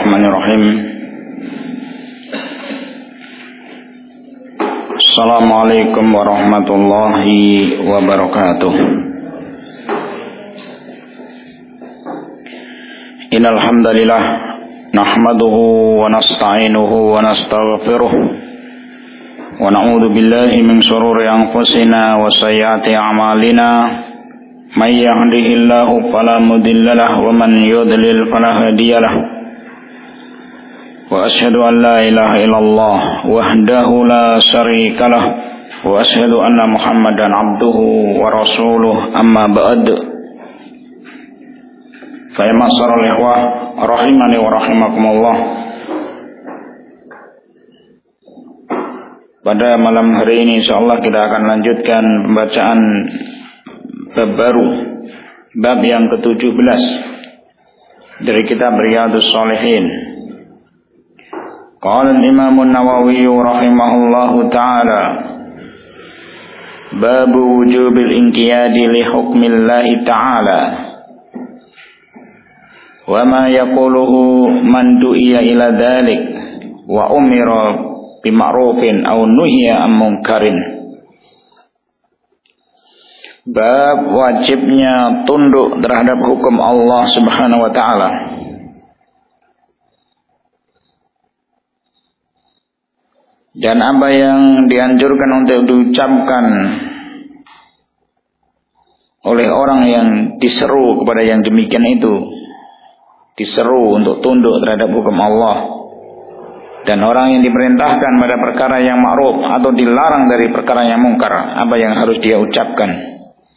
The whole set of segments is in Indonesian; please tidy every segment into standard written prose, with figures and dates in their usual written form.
Bismillahirrahmanirrahim. Assalamualaikum warahmatullahi wabarakatuh. Innal hamdalillah nahmaduhu wa nasta'inuhu wa nastaghfiruh wa na'udzu billahi min shururi anfusina wa sayyiati a'malina. May yahdihillahu fala mudilla lahu wa man yudlil fala hadiya lahu. Wa asyhadu an la ilaha illallah wahdahu la syarika lah wa asyhadu anna Muhammadan abduhu wa rasuluh, amma ba'd. Fa ya ma'syaral ikhwah rahimani wa rahimakumullah. Pada malam hari ini insyaallah kita akan lanjutkan pembacaan bab baru, bab yang ke-17 dari kitab Riyadhus Shalihin. Qala al-Imam an-Nawawi rahimahullahu ta'ala, bab wujubil inqiyadi li hukmillahi ta'ala wa ma yaquluhu man du'iya ila dhalik wa umira bima'rufin aw nuhiya an munkarin. Bab wajibnya tunduk terhadap hukum Allah Subhanahu wa ta'ala dan apa yang dianjurkan untuk diucapkan oleh orang yang diseru kepada yang demikian itu, diseru untuk tunduk terhadap hukum Allah, dan orang yang diperintahkan pada perkara yang ma'ruf atau dilarang dari perkara yang mungkar, apa yang harus dia ucapkan.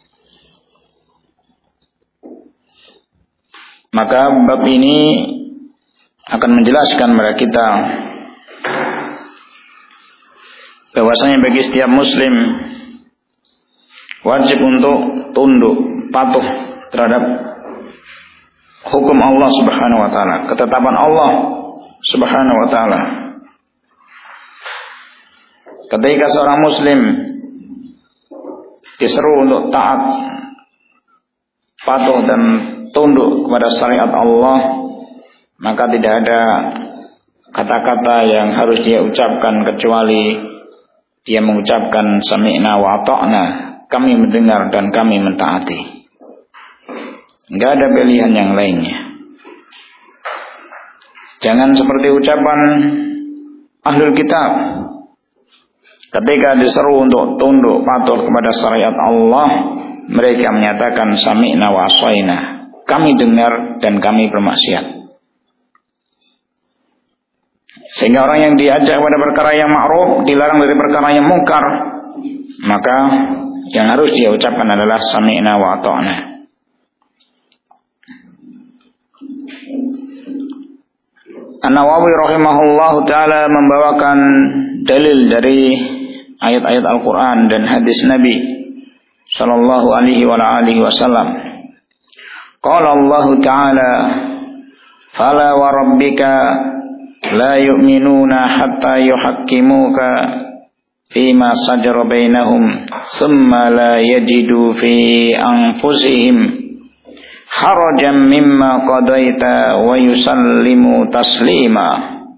Maka bab ini akan menjelaskan kepada kita bahwasanya bagi setiap muslim wajib untuk tunduk, patuh terhadap hukum Allah Subhanahu wa ta'ala, ketetapan Allah Subhanahu wa ta'ala. Ketika seorang muslim diseru untuk taat, patuh dan tunduk kepada syariat Allah, maka tidak ada kata-kata yang harus dia ucapkan kecuali dia mengucapkan sami'na wa ata'na, kami mendengar dan kami mentaati. Enggak ada pilihan yang lainnya. Jangan seperti ucapan ahlul kitab ketika diseru untuk tunduk patuh kepada syariat Allah, mereka menyatakan sami'na wa asaina, kami dengar dan kami bermaksiat. Sehingga orang yang diajak pada perkara yang ma'ruf, dilarang dari perkara yang mungkar, maka yang harus dia ucapkan adalah sami'na wa ata'na. An-Nawawi rahimahullahu ta'ala membawakan dalil dari ayat-ayat Al-Quran dan hadis Nabi sallallahu alaihi wa alihi wasallam. Qala Allah ta'ala, fala wa rabbika la yu'minuna hatta yuhakkimuka fima sajara bainahum thumma la yajidu fi anfusihim harajan mimma qadaita wa yusallimu taslima.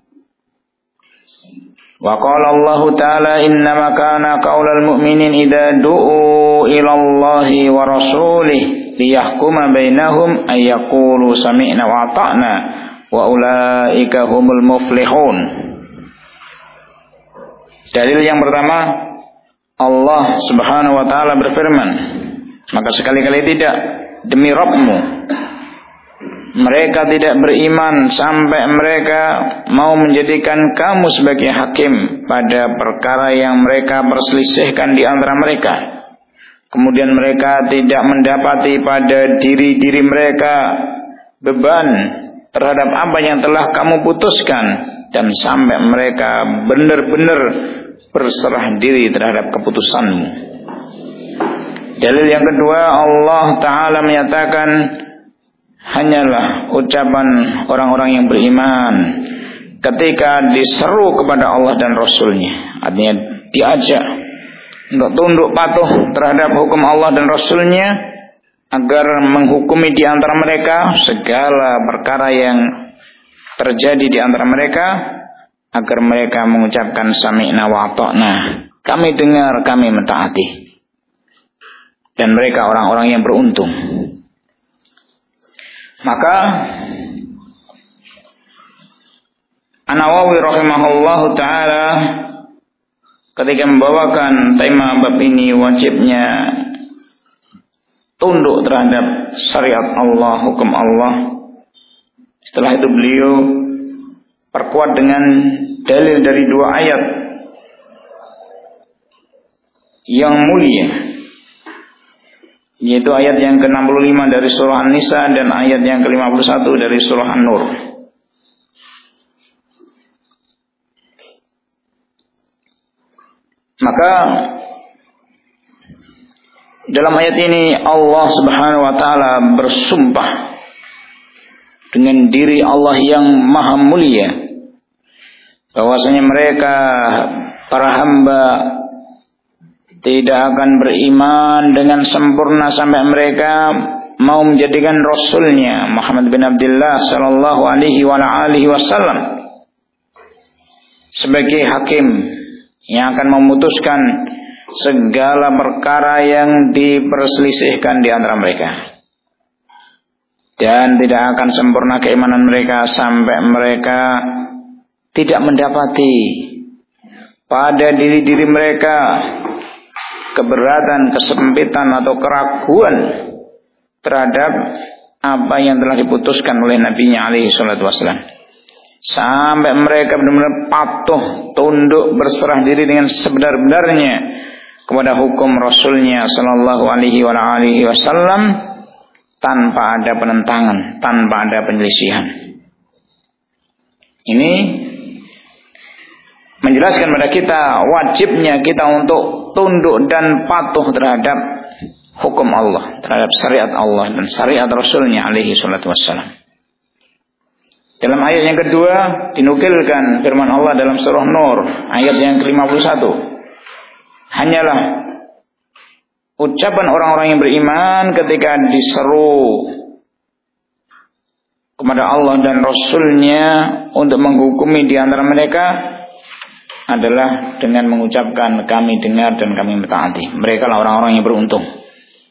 Wa qala Allah ta'ala, innama kana qaulal mu'minin idza du'u ila Allahi wa rasulih liyahkuma bainahum ay yaqulu sami'na wa ata'na wa ulaika humul muflihun. Dalil yang pertama, Allah Subhanahu wa ta'ala berfirman, maka sekali-kali tidak, demi Rabbmu, mereka tidak beriman sampai mereka mau menjadikan kamu sebagai hakim pada perkara yang mereka perselisihkan di antara mereka. Kemudian mereka tidak mendapati pada diri-diri mereka beban terhadap apa yang telah kamu putuskan, dan sampai mereka benar-benar berserah diri terhadap keputusanmu. Dalil yang kedua, Allah Ta'ala menyatakan hanyalah ucapan orang-orang yang beriman ketika diseru kepada Allah dan Rasulnya, artinya diajak untuk tunduk patuh terhadap hukum Allah dan Rasulnya, agar menghukumi di antara mereka segala perkara yang terjadi di antara mereka agar mereka mengucapkan sami'na wa ata'na, kami dengar, kami mentaati. Dan mereka orang-orang yang beruntung. Maka An-Nawawi rahimahullahu ta'ala ketika membawakan tema bab ini, wajibnya tunduk terhadap syariat Allah, hukum Allah. Setelah itu beliau perkuat dengan dalil dari dua ayat yang mulia, yaitu ayat yang ke-65 dari surah An-Nisa dan ayat yang ke-51 dari surah An-Nur. Maka dalam ayat ini Allah Subhanahu wa taala bersumpah dengan diri Allah yang maha mulia bahwasanya mereka para hamba tidak akan beriman dengan sempurna sampai mereka mau menjadikan Rasulnya Muhammad bin Abdullah sallallahu alaihi wasallam sebagai hakim yang akan memutuskan segala perkara yang diperselisihkan di antara mereka. Dan tidak akan sempurna keimanan mereka sampai mereka tidak mendapati pada diri-diri mereka keberatan, kesempitan atau keraguan terhadap apa yang telah diputuskan oleh Nabi-Nya alaihi salatu wassalam. Sampai mereka benar-benar patuh, tunduk, berserah diri dengan sebenar-benarnya kepada hukum Rasulnya sallallahu alaihi wasallam tanpa ada penentangan, tanpa ada penyelisihan. Ini menjelaskan kepada kita wajibnya kita untuk tunduk dan patuh terhadap hukum Allah, terhadap syariat Allah dan syariat Rasulnya alaihi salatu wassalam. Dalam ayat yang kedua dinukilkan firman Allah dalam surah Nur ayat yang ke-51. Hanyalah ucapan orang-orang yang beriman ketika diseru kepada Allah dan Rasulnya untuk menghukumi di antara mereka adalah dengan mengucapkan kami dengar dan kami mentaati. Mereka lah orang-orang yang beruntung.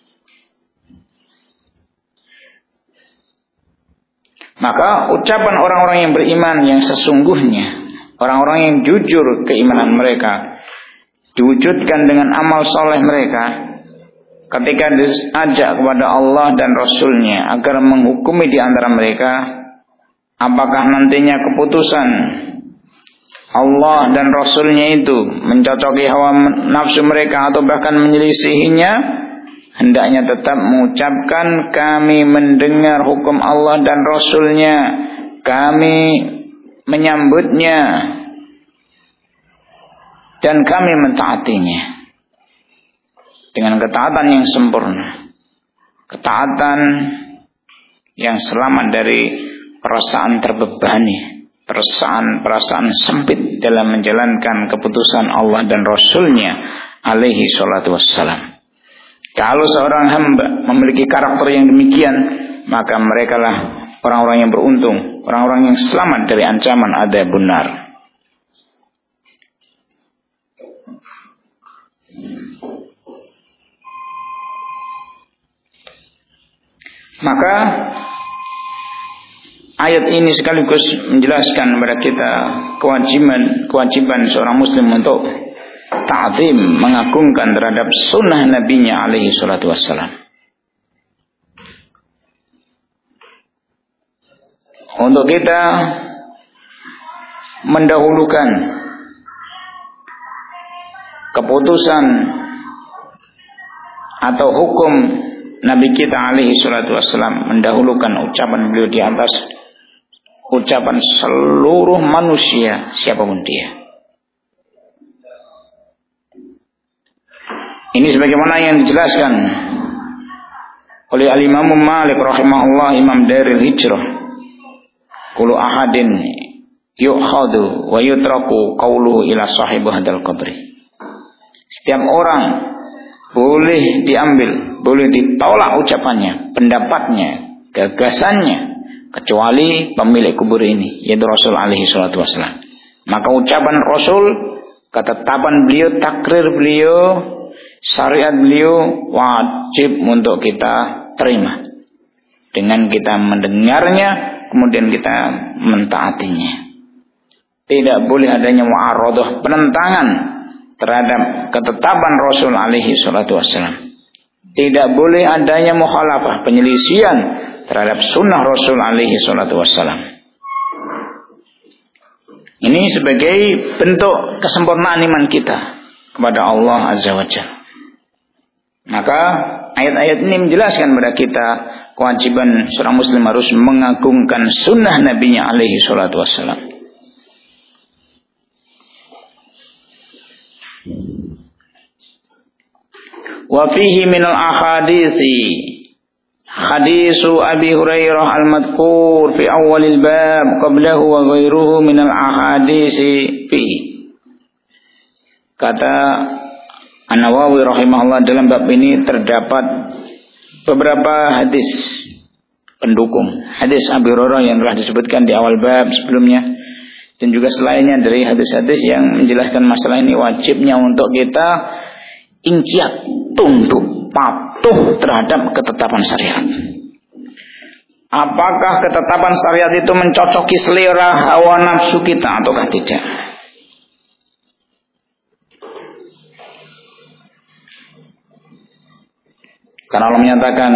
Maka ucapan orang-orang yang beriman yang sesungguhnya, orang-orang yang jujur keimanan mereka, diwujudkan dengan amal soleh mereka ketika diajak kepada Allah dan Rasulnya agar menghukumi di antara mereka, apakah nantinya keputusan Allah dan Rasulnya itu mencocoki hawa nafsu mereka atau bahkan menyelisihinya, hendaknya tetap mengucapkan kami mendengar hukum Allah dan Rasulnya, kami menyambutnya dan kami mentaatinya dengan ketaatan yang sempurna, ketaatan yang selamat dari perasaan terbebani, perasaan sempit dalam menjalankan keputusan Allah dan Rasulnya alaihi salatu wassalam. Kalau seorang hamba memiliki karakter yang demikian, maka merekalah orang-orang yang beruntung, orang-orang yang selamat dari ancaman adzabun nar. Maka ayat ini sekaligus menjelaskan kepada kita kewajiban seorang muslim untuk ta'zim, mengagungkan terhadap sunnah Nabi-Nya alaihi salatu wassalam. Untuk kita mendahulukan keputusan atau hukum Nabi kita alaihi salatu wassalam, mendahulukan ucapan beliau di atas ucapan seluruh manusia siapapun dia. Ini sebagaimana yang dijelaskan oleh Al-Imam Malik rahimahullah, Imam Daril Hijrah. Kullu ahadin yu'khadu wa yutraku qawluhu ila sahibi hadzal qabri. Setiap orang boleh diambil, boleh ditolak ucapannya, pendapatnya, gagasannya, kecuali pemilik kubur ini, yaitu Rasul alaihi salatu wassalam. Maka ucapan Rasul, ketetapan beliau, takrir beliau, syariat beliau wajib untuk kita terima. Dengan kita mendengarnya, kemudian kita mentaatinya. Tidak boleh adanya mu'aradah, penentangan terhadap ketetapan Rasul alaihi salatu wassalam. Tidak boleh adanya mukhalafah, penyelisihan terhadap sunnah Rasul alaihi salatu wassalam. Ini sebagai bentuk kesempurnaan iman kita kepada Allah Azza wa Jalla. Maka ayat-ayat ini menjelaskan kepada kita kewajiban seorang muslim harus mengagungkan sunnah Nabi-Nya alaihi salatu wassalam. Wa fihi minal ahadithi hadisu Abi Hurairah al-madhkur fi awalil bab qablahu wa ghairuhu minal ahadisi fihi. Kata An-Nawawi rahimahullah, dalam bab ini terdapat beberapa hadis pendukung hadis Abi Hurairah yang telah disebutkan di awal bab sebelumnya, dan juga selainnya dari hadis-hadis yang menjelaskan masalah ini. Wajibnya untuk kita inqiyad, tunduk, patuh terhadap ketetapan syariat. Apakah ketetapan syariat itu mencocoki selera hawa nafsu kita ataukah tidak? Karena Allah menyatakan,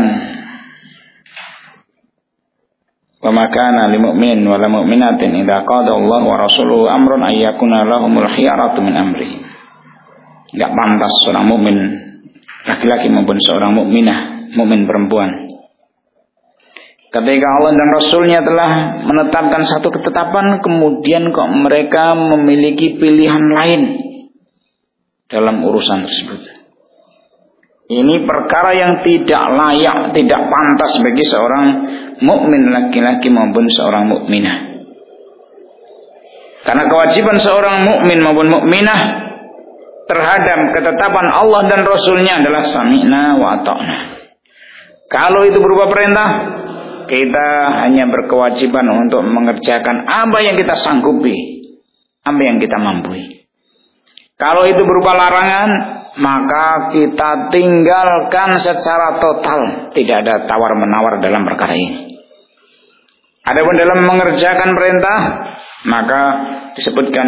wa ma kana lil mu'min wa la mu'minatin idza qada Allah wa rasuluhu amrun ay yakuna lahumul khiyaratu min amri. Enggak pantas seorang mukmin laki-laki maupun seorang mukminah, mukmin perempuan, ketika Allah dan Rasulnya telah menetapkan satu ketetapan, kemudian kok mereka memiliki pilihan lain dalam urusan tersebut. Ini perkara yang tidak layak, tidak pantas bagi seorang mukmin laki-laki maupun seorang mukminah. Karena kewajiban seorang mukmin maupun mukminah terhadap ketetapan Allah dan Rasulnya adalah sami'na wa ata'na. Kalau itu berupa perintah, kita hanya berkewajiban untuk mengerjakan apa yang kita sanggupi, apa yang kita mampu. Kalau itu berupa larangan, maka kita tinggalkan secara total. Tidak ada tawar-menawar dalam perkara ini. Adapun dalam mengerjakan perintah, maka disebutkan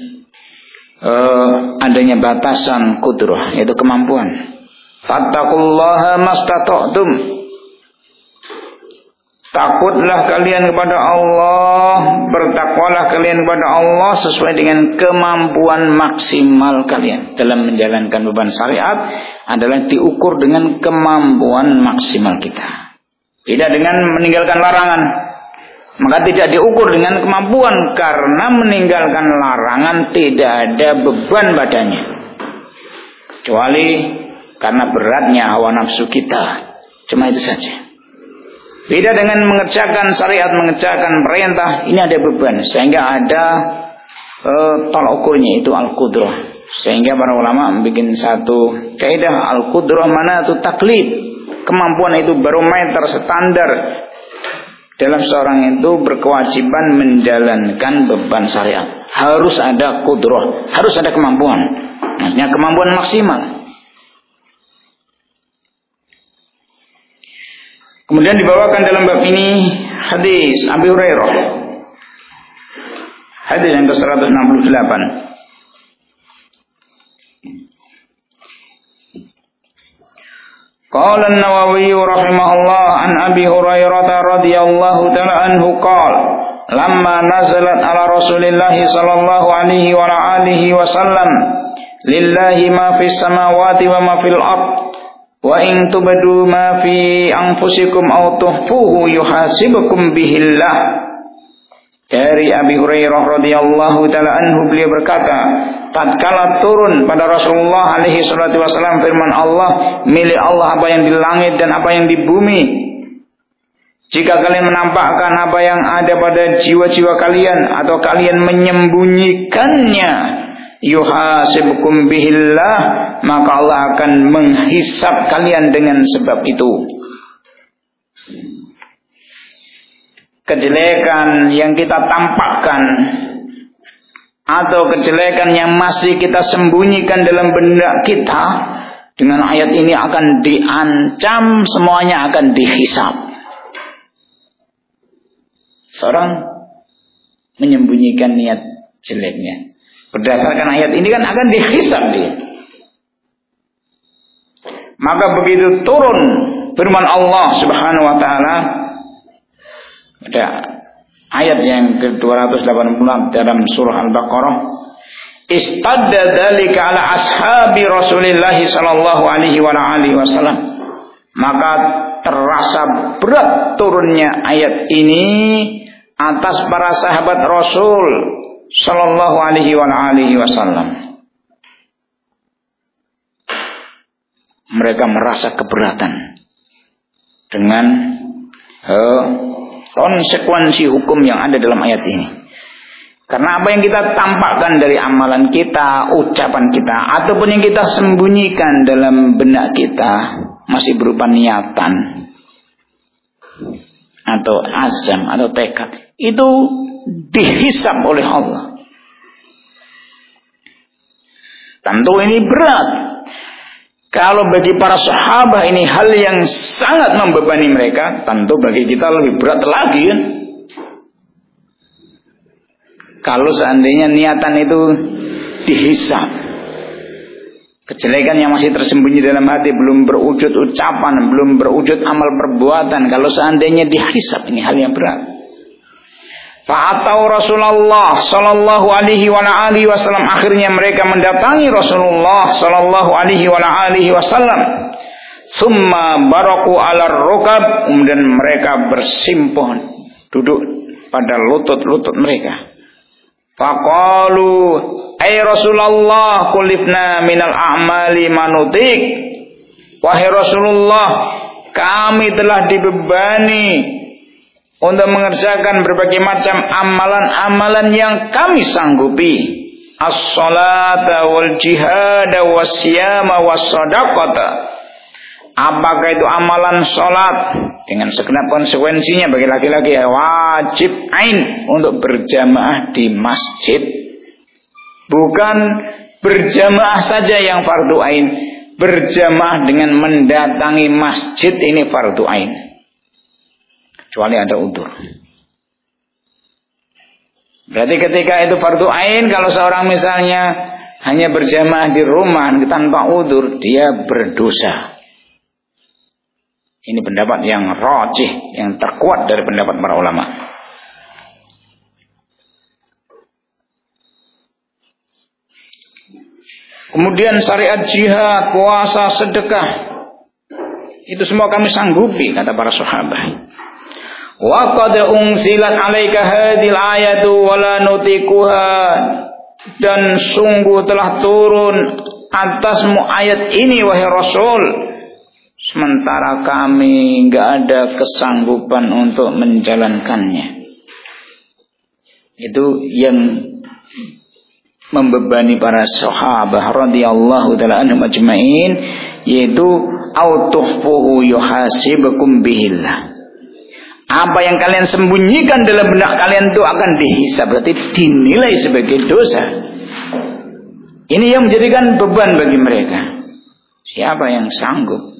adanya batasan qudrah, yaitu kemampuan. Fattaqullaha mastata'tum. Takutlah kalian kepada Allah, bertakwalah kalian kepada Allah sesuai dengan kemampuan maksimal kalian. Dalam menjalankan beban syariat adalah diukur dengan kemampuan maksimal kita, tidak dengan meninggalkan larangan. Maka tidak diukur dengan kemampuan, karena meninggalkan larangan tidak ada beban badannya, kecuali karena beratnya hawa nafsu kita. Cuma itu saja. Beda dengan mengerjakan syariat, mengerjakan perintah, ini ada beban, sehingga ada tolak ukurnya, itu al-qudrah. Sehingga para ulama membuat satu kaidah, al-qudrah mana itu taklid. Kemampuan itu barometer, standar dalam seorang itu berkewajiban menjalankan beban syariat. Harus ada qudrah, harus ada kemampuan. Maksudnya kemampuan maksimal. Kemudian dibawakan dalam bab ini hadis Abi Hurairah, hadis yang ke-168. Qala an-Nawawi rahimahullah an Abi Hurairah radhiyallahu ta'ala anhu qala lamma nazalat ala Rasulillah sallallahu alaihi wa alihi wasallam lillahi ma fis samawati wa ma fil ardh wa in tubdu ma fi anfusikum aw tukhfuhu yuhasibukum bihillah. Dari Abi Hurairah radhiyallahu taala anhu, beliau berkata, tatkala turun pada Rasulullah alaihi salatu wasallam firman Allah, milik Allah apa yang di langit dan apa yang di bumi. Jika kalian menampakkan apa yang ada pada jiwa-jiwa kalian atau kalian menyembunyikannya, yuhasibukum bihillah, maka Allah akan menghisab kalian dengan sebab itu. kejelekan yang kita tampakkan atau kejelekan yang masih kita sembunyikan dalam benak kita, dengan ayat ini akan diancam, semuanya akan dihisab. Seorang menyembunyikan niat jeleknya, berdasarkan ayat ini kan akan dihisab dia. Maka begitu turun firman Allah Subhanahu wa taala pada ayat yang ke-286 dalam surah Al-Baqarah, istadda dzalika ala ashabi Rasulillah sallallahu alaihi wa alihi wasallam. Maka terasa berat turunnya ayat ini atas para sahabat Rasul sallallahu alaihi wa alihi wasallam. Mereka merasa keberatan dengan konsekuensi hukum yang ada dalam ayat ini. Karena apa yang kita tampakkan dari amalan kita, ucapan kita, ataupun yang kita sembunyikan dalam benak kita masih berupa niatan atau azam atau tekad, itu dihisab oleh Allah. Tentu ini berat. Kalau bagi para sahabat ini hal yang sangat membebani mereka, tentu bagi kita lebih berat lagi kan. Kalau seandainya niatan itu dihisab, kejelekan yang masih tersembunyi dalam hati, belum berwujud ucapan, belum berwujud amal perbuatan, kalau seandainya dihisab, ini hal yang berat. Fa'atau Rasulullah sallallahu alaihi wa alihi wasallam, akhirnya mereka mendatangi Rasulullah sallallahu alaihi wa alihi wasallam. Summa baraku 'alar rukab, kemudian mereka bersimpuh duduk pada lutut-lutut mereka. Faqalu ay Rasulullah kulifna minal a'mali manutik. Wahai Rasulullah, kami telah dibebani untuk mengerjakan berbagai macam amalan-amalan yang kami sanggupi. As-salata wal jihada was-siyama was-sadaqata. Apakah itu amalan salat dengan segenap konsekuensinya bagi laki-laki, ya wajib ain untuk berjamaah di masjid. Bukan berjamaah saja yang fardu ain, berjamaah dengan mendatangi masjid ini fardu ain. Kecuali ada udzur. Berarti ketika itu fardu ain, kalau seorang misalnya hanya berjamaah di rumah tanpa udzur, dia berdosa. Ini pendapat yang rajih, yang terkuat dari pendapat para ulama. Kemudian syariat jihad, puasa, sedekah, itu semua kami sanggupi, kata para sahabat. Wa qad unzilat 'alaika hadhil ayatu wa la nutikuha, dan sungguh telah turun atasmu ayat ini wahai Rasul, sementara kami enggak ada kesanggupan untuk menjalankannya. Itu yang membebani para sahabat radhiyallahu taala anhum ajmain, yaitu autuhfuhu yuhasibukum bihillah. Apa yang kalian sembunyikan dalam benak kalian itu akan dihisab, berarti dinilai sebagai dosa. Ini yang menjadikan beban bagi mereka. Siapa yang sanggup?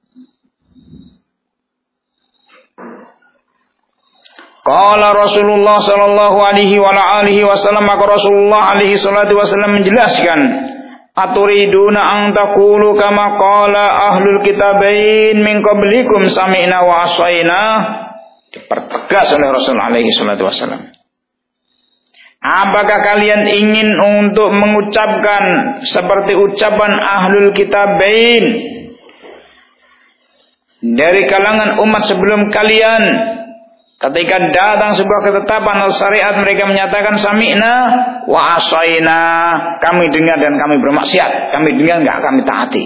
Qala Rasulullah sallallahu alaihi wa alihi wasallam, maka Rasulullah alaihi salatu wasallam menjelaskan, aturiduna an taqulu kama qala ahlul kitabain min qablikum sami'na wa asaina. Dipertegas oleh Rasul alaihi salatu wasallam. Apakah kalian ingin untuk mengucapkan seperti ucapan ahlul kitabain dari kalangan umat sebelum kalian, ketika datang sebuah ketetapan atau syariat, mereka menyatakan sami'na wa asaina, kami dengar dan kami bermaksiat, kami dengar enggak kami taati.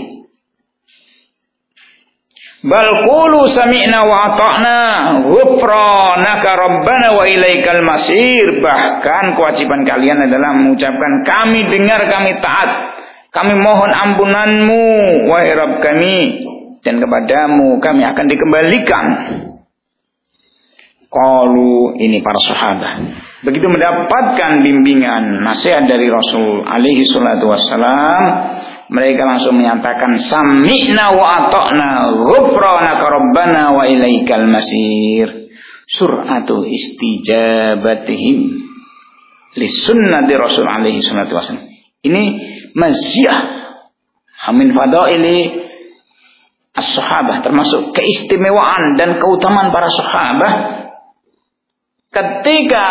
Bal qulu sami'na wa ata'na ghufranaka rabbana wa ilaikal masir. Bahkan kewajiban kalian adalah mengucapkan kami dengar, kami taat, kami mohon ampunanmu wahai Rabb kami, dan kepadamu kami akan dikembalikan. Qalu, ini para sahabat. Begitu mendapatkan bimbingan, nasihat dari Rasul alaihi salatu wassalam, mereka langsung menyatakan sami'na wa ata'na ghufranaka rabbana wa ilaikal masir. Sur'atu istijabatihim li sunnati Rasul alaihi salatu wassalam. Ini maziyah min fadaili as-sahabah, termasuk keistimewaan dan keutamaan para sahabat ketika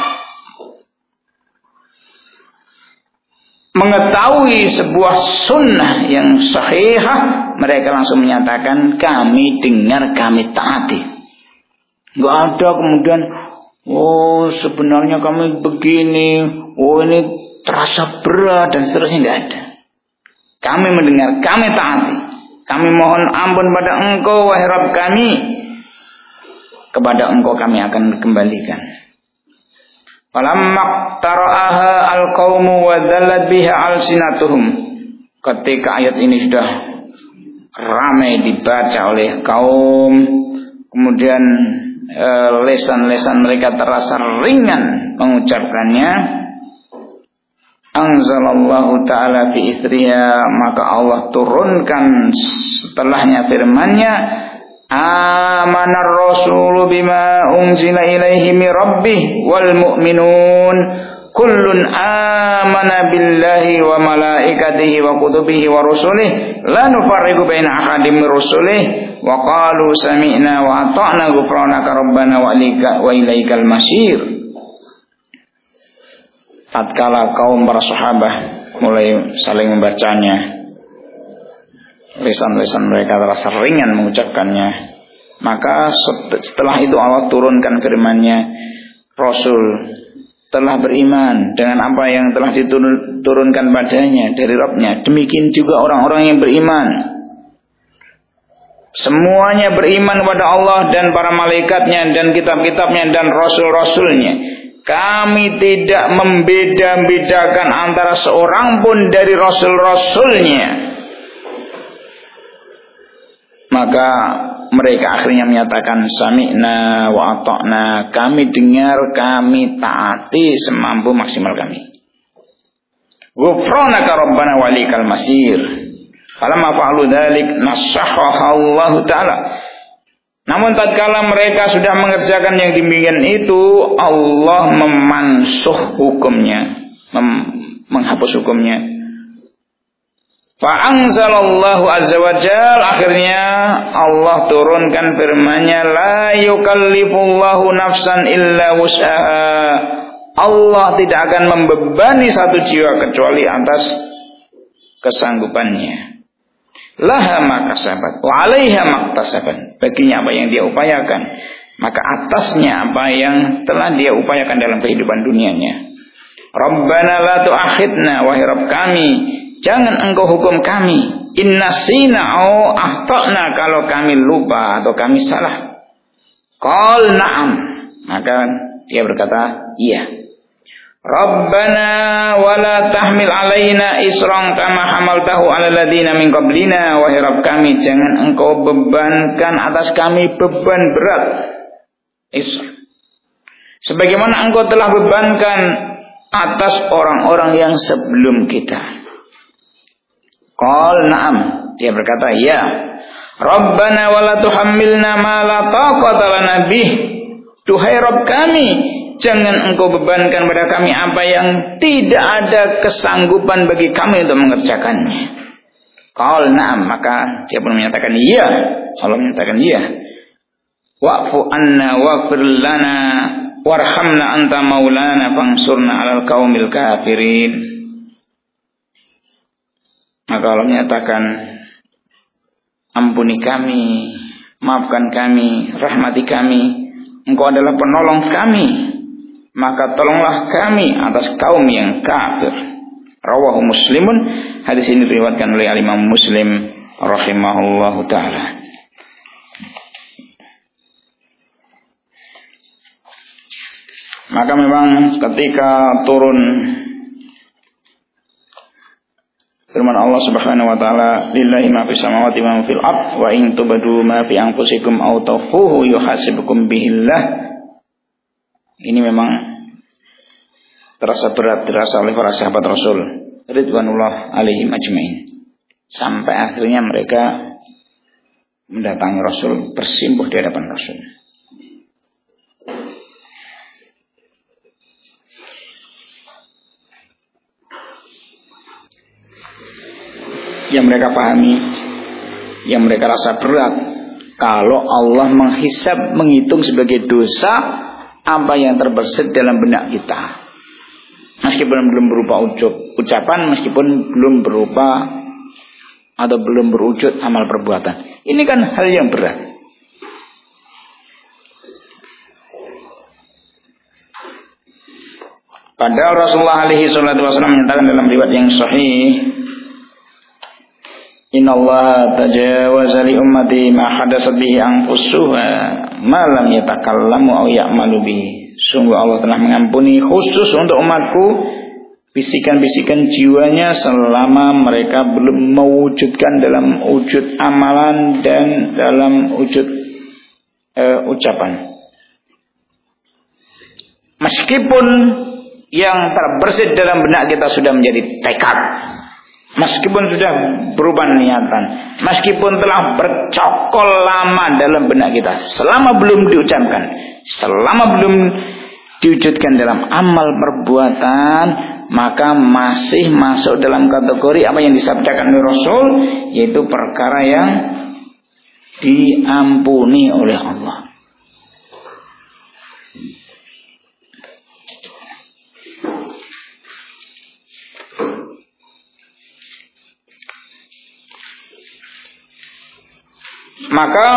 mengetahui sebuah sunnah yang sahihah, mereka langsung menyatakan kami dengar, kami taati. Gak ada kemudian sebenarnya kami begini, ini terasa berat dan seterusnya, gak ada. Kami mendengar, kami taati. Kami mohon ampun pada Engkau, wahai Rabb kami. Kepada Engkau kami akan kembalikan. Falamma tara'aha al-qaumu wa dhallat biha al-sinatuhum. Ketika ayat ini sudah ramai dibaca oleh kaum, kemudian lesan-lesan mereka terasa ringan mengucapkannya, anzalallahu ta'ala fi istriha, maka Allah turunkan setelahnya firman-Nya, amanar rasulu bima unzila ilaihi mir rabbih wal mu'minun kullun amana billahi wa malaikatihi wa kutubihi wa rusulihi la nufarriqu baina ahadin min rusulihi wa qalu sami'na wa ata'na ghufranaka rabbana wa ilaikal masir. Tatkala kaum para sahabat mulai saling membacanya, lisan-lisan mereka terasa ringan mengucapkannya, maka setelah itu Allah turunkan firman-Nya, Rasul telah beriman dengan apa yang telah diturunkan padanya dari Rabb-Nya. Demikian juga orang-orang yang beriman. Semuanya beriman kepada Allah dan para malaikatnya dan kitab-kitabnya dan rasul-rasulnya. Kami tidak membeda-bedakan antara seorang pun dari rasul-rasulnya. Maka mereka akhirnya menyatakan sami'na wa ata'na, kami dengar, kami taati semampu maksimal kami. Ghufranaka rabbana wa ilaikal masir. Falamma fa'alu dzalik nasakhaha Allah taala. Namun tatkala mereka sudah mengerjakan yang demikian itu, Allah memansuh hukumnya, menghapus hukumnya. Fa'anzalallahu azza wa jal, akhirnya Allah turunkan firman-Nya, la yukallifullahu nafsan illa wus'aha. Allah tidak akan membebani satu jiwa kecuali atas kesanggupannya. Laha makasabat wa 'alaiha maktasabat. Baginya apa yang dia upayakan, maka atasnya apa yang telah dia upayakan dalam kehidupan dunianya. Rabbana la tu'akhidna, wahai Rabb kami, jangan Engkau hukum kami, innasina au akhtana, kalau kami lupa atau kami salah. Qal na'am, maka dia berkata iya. Rabbana wala tahmil alaina isran kama hamaltahu ala ladina min qablina, wahai Rabb kami, jangan Engkau bebankan atas kami beban berat isra, sebagaimana Engkau telah bebankan atas orang-orang yang sebelum kita. Qal na'am, dia berkata ya. Rabbana wala tuhammilna ma la taqata lana bih, duhai Rabb kami, jangan Engkau bebankan pada kami apa yang tidak ada kesanggupan bagi kami untuk mengerjakannya. Qal na'am, maka dia pun menyatakan iya. Allah menyatakan iya. Wa'fu anna waghfir lana warhamna anta maulana fansurna 'alal qaumil kafirin. Maka Allah menyatakan, ampuni kami, maafkan kami, rahmati kami, Engkau adalah penolong kami, maka tolonglah kami atas kaum yang kafir. Rawahu Muslimun. Hadis ini diriwayatkan oleh Imam Muslim rahimahullahu taala. Maka memang ketika turun firman Allah Subhanahu wa taala, lillahi ma fis samawati wa ma fil ardh wa in tubdu ma fi anfusikum aw tukhfuhu yuhasibukum bihillah Ini memang terasa berat dirasa oleh para sahabat Rasul ridwanullah alaihim ajmain. Sampai akhirnya mereka mendatangi Rasul, bersimpuh di hadapan Rasul. Yang mereka pahami, yang mereka rasa berat, kalau Allah menghitung sebagai dosa apa yang terbersit dalam benak kita. Meskipun belum berupa ucapan, meskipun belum berupa atau belum berwujud amal perbuatan. Ini kan hal yang berat. Padahal Rasulullah alaihi salatu wasallam menyatakan dalam riwayat yang sahih, Innallaha tajawaza li ummati ma hadasat bihi anfusuha ma lam yatakallamu aw ya'malu bihi. Sungguh Allah telah mengampuni khusus untuk umatku bisikan-bisikan jiwanya selama mereka belum mewujudkan dalam wujud amalan dan dalam wujud ucapan. Meskipun yang terbersit dalam benak kita sudah menjadi tekad, meskipun sudah berubah niatan, meskipun telah bercokol lama dalam benak kita, selama belum diucapkan, selama belum diwujudkan dalam amal perbuatan, maka masih masuk dalam kategori apa yang disabdakan oleh Rasul, yaitu perkara yang diampuni oleh Allah. Maka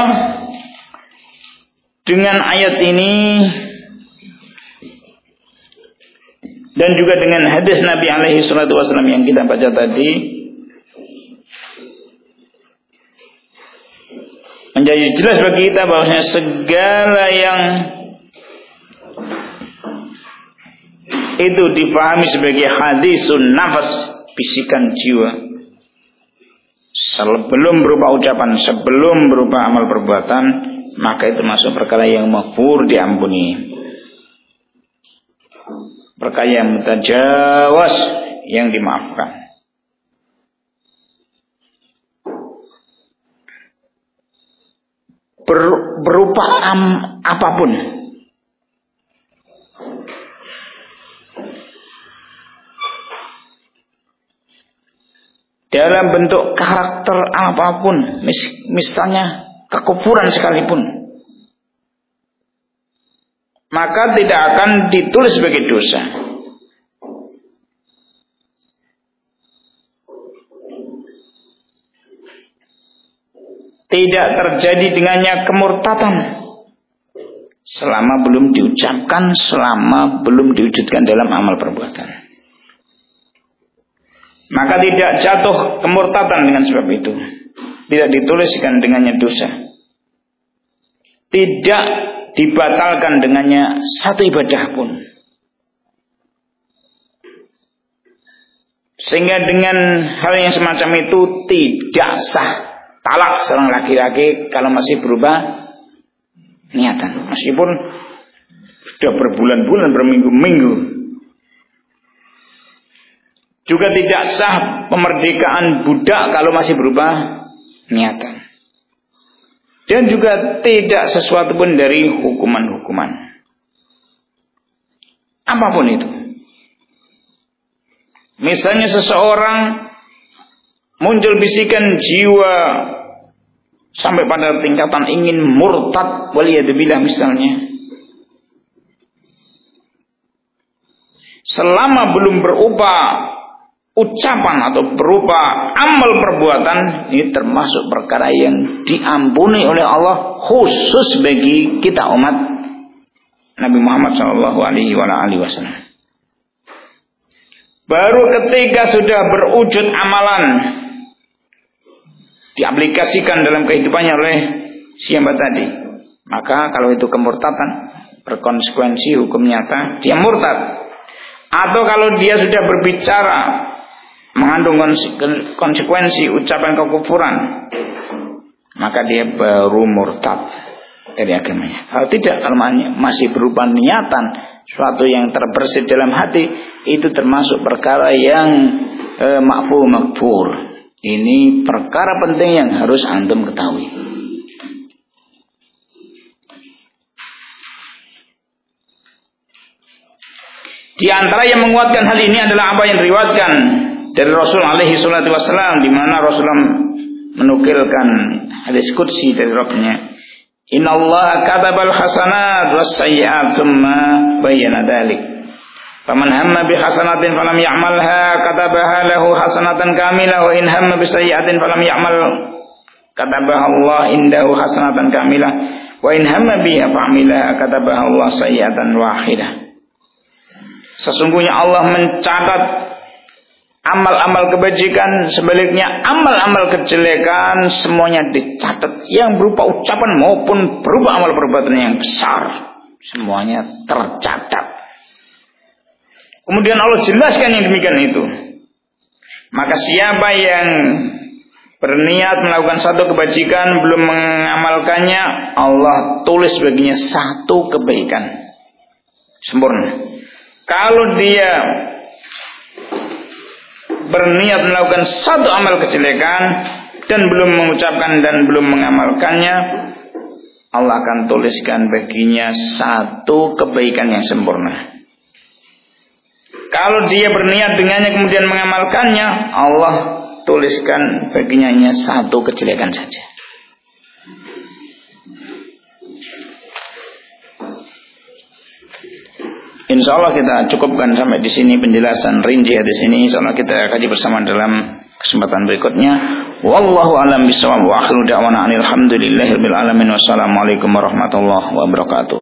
dengan ayat ini dan juga dengan hadis Nabi alaihi salatu wasallam yang kita baca tadi, menjadi jelas bagi kita bahwasanya segala yang itu dipahami sebagai hadisun nafas, bisikan jiwa, sebelum berupa ucapan, sebelum berupa amal perbuatan, maka itu masuk perkara yang maghfur, diampuni. Perkara yang mutajawaz, yang dimaafkan. Berupa apapun. Dalam bentuk karakter apapun, misalnya kekufuran sekalipun, maka tidak akan ditulis sebagai dosa. Tidak terjadi dengannya kemurtatan selama belum diucapkan, selama belum diwujudkan dalam amal perbuatan. Maka tidak jatuh kemurtatan dengan sebab itu. Tidak dituliskan dengannya dosa. Tidak dibatalkan dengannya satu ibadah pun. Sehingga dengan hal yang semacam itu tidak sah talak seorang laki-laki kalau masih berubah niatan. Meskipun sudah berbulan-bulan, berminggu-minggu. Juga tidak sah pemerdekaan budak kalau masih berubah niatan. Dan juga tidak sesuatu pun dari hukuman-hukuman. Apapun itu. Misalnya seseorang muncul bisikan jiwa sampai pada tingkatan ingin murtad, waliyadzubillah misalnya. Selama belum berupa ucapan atau berupa amal perbuatan, ini termasuk perkara yang diampuni oleh Allah khusus bagi kita umat Nabi Muhammad SAW. Baru ketika sudah berwujud amalan, diaplikasikan dalam kehidupannya oleh siapa tadi, maka kalau itu kemurtadan, berkonsekuensi hukum nyata, dia murtad. Atau kalau dia sudah berbicara mengandung konsekuensi ucapan kekufuran, maka dia baru murtad. dari agamanya. Kalau tidak, kalau masih berupa niatan, suatu yang terbersit dalam hati, itu termasuk perkara yang ma'fu maghfur. Ini perkara penting yang harus antum ketahui. Di antara yang menguatkan hal ini adalah apa yang diriwayatkan dari Rasul alaihi salatu wasallam, di mana Rasulullah menukilkan hadis qudsi dari Rabbnya. Innallaha katabal hasanat was sayyi'at tsumma bayyana dzalik. Faman hamma bi hasanatin falam ya'malha katabaha lahu hasanatan kamilah wa in hamma bi sayyi'atin falam ya'mal katabaha Allah indahu hasanatan kamilah wa in hamma biha fa'amilaha katabaha Allah sayyi'atan wahidah. Sesungguhnya Allah mencatat amal-amal kebajikan, sebaliknya amal-amal kejelekan semuanya dicatat, yang berupa ucapan maupun berupa amal perbuatan yang besar, semuanya tercatat. Kemudian Allah jelaskan yang demikian itu. Maka siapa yang berniat melakukan satu kebajikan belum mengamalkannya, Allah tulis baginya satu kebaikan sempurna. Kalau dia berniat melakukan satu amal kejelekan dan belum mengucapkan dan belum mengamalkannya, Allah akan tuliskan baginya satu kebaikan yang sempurna. Kalau dia berniat dengannya kemudian mengamalkannya, Allah tuliskan baginya hanya satu kejelekan saja. Insya Allah kita cukupkan sampai di sini penjelasan rinci di sini. Insya Allah kita kaji bersama dalam kesempatan berikutnya. Wallahu a'lam bishawab wa akhiru da'wana alhamdulillahirabbil alamin. Wassalamualaikum warahmatullahi wabarakatuh.